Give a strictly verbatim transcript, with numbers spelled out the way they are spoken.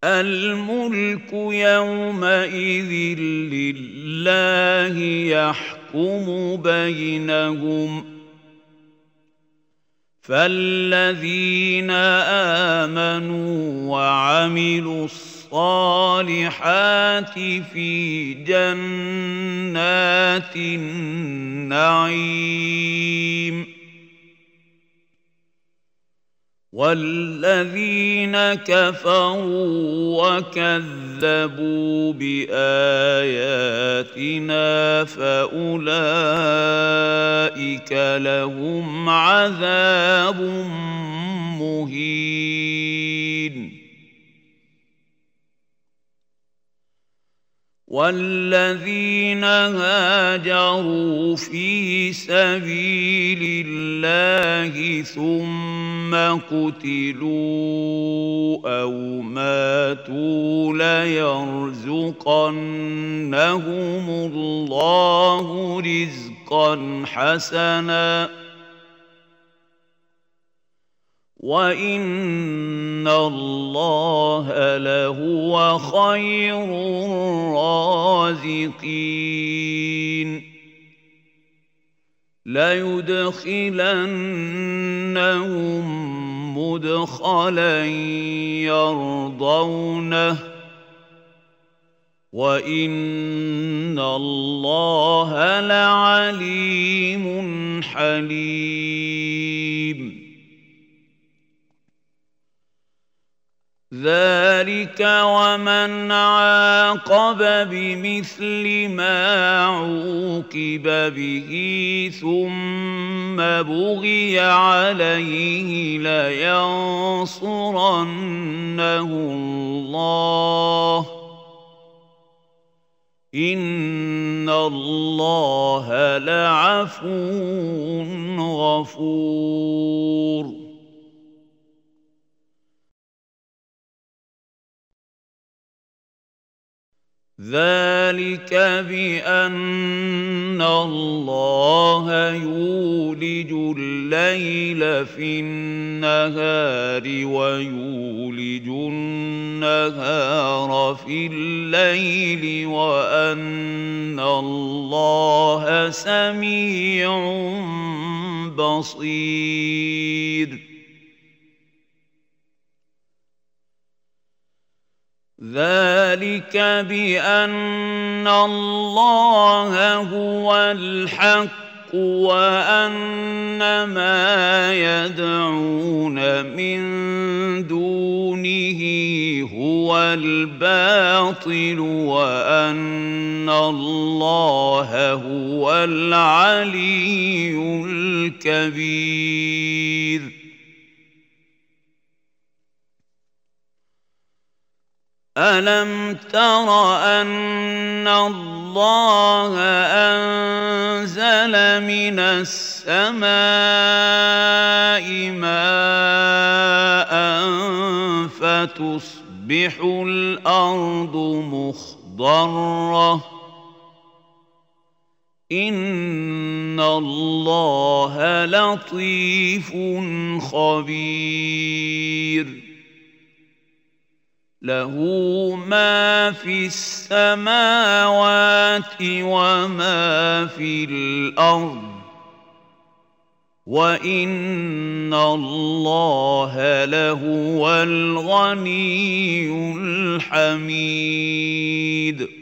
الملك يومئذ لله يحكم بينهم فالذين آمنوا وعملوا الصالحات في جنات النعيم والذين كفروا وكذبوا بآياتنا فأولئك لهم عذاب مهين والذين هاجروا في سبيل الله ثم قتلوا أو ماتوا ليرزقنهم الله رزقا حسنا وَإِنَّ اللَّهَ لَهُوَ خَيْرُ الرَّازِقِينَ لَيُدْخِلَنَّهُم مُّدْخَلًا يَرْضَوْنَهُ وَإِنَّ اللَّهَ لَعَلِيمٌ حَلِيمٌ ذَلِكَ وَمَنْ عَاقَبَ بِمِثْلِ مَا عُوقِبَ بِهِ ثُمَّ بُغِيَ عَلَيْهِ لَيَنصُرَنَّهُ اللَّهُ إِنَّ اللَّهَ لَعَفُوٌّ غَفُورٌ ذَلِكَ بِأَنَّ اللَّهَ يُولِجُ اللَّيْلَ فِي النَّهَارِ وَيُولِجُ النَّهَارَ فِي اللَّيْلِ وَأَنَّ اللَّهَ سَمِيعٌ بَصِيرٌ ذَلِكَ بِأَنَّ اللَّهَ هُوَ الْحَقُّ وَأَنَّ مَا يَدْعُونَ مِن دُونِهِ هُوَ الْبَاطِلُ وَأَنَّ اللَّهَ هُوَ الْعَلِيُّ الْكَبِيرُ أَلَمْ تَرَ أَنَّ اللَّهَ أَنزَلَ مِنَ السَّمَاءِ مَاءً فَتُصْبِحُ الْأَرْضُ مُخْضَرَّةً إِنَّ اللَّهَ لَطِيفٌ خَبِيرٌ لَهُ مَا فِي السَّمَاوَاتِ وَمَا فِي الْأَرْضِ وَإِنَّ اللَّهَ لَهُوَ الْغَنِيُّ الْحَمِيدُ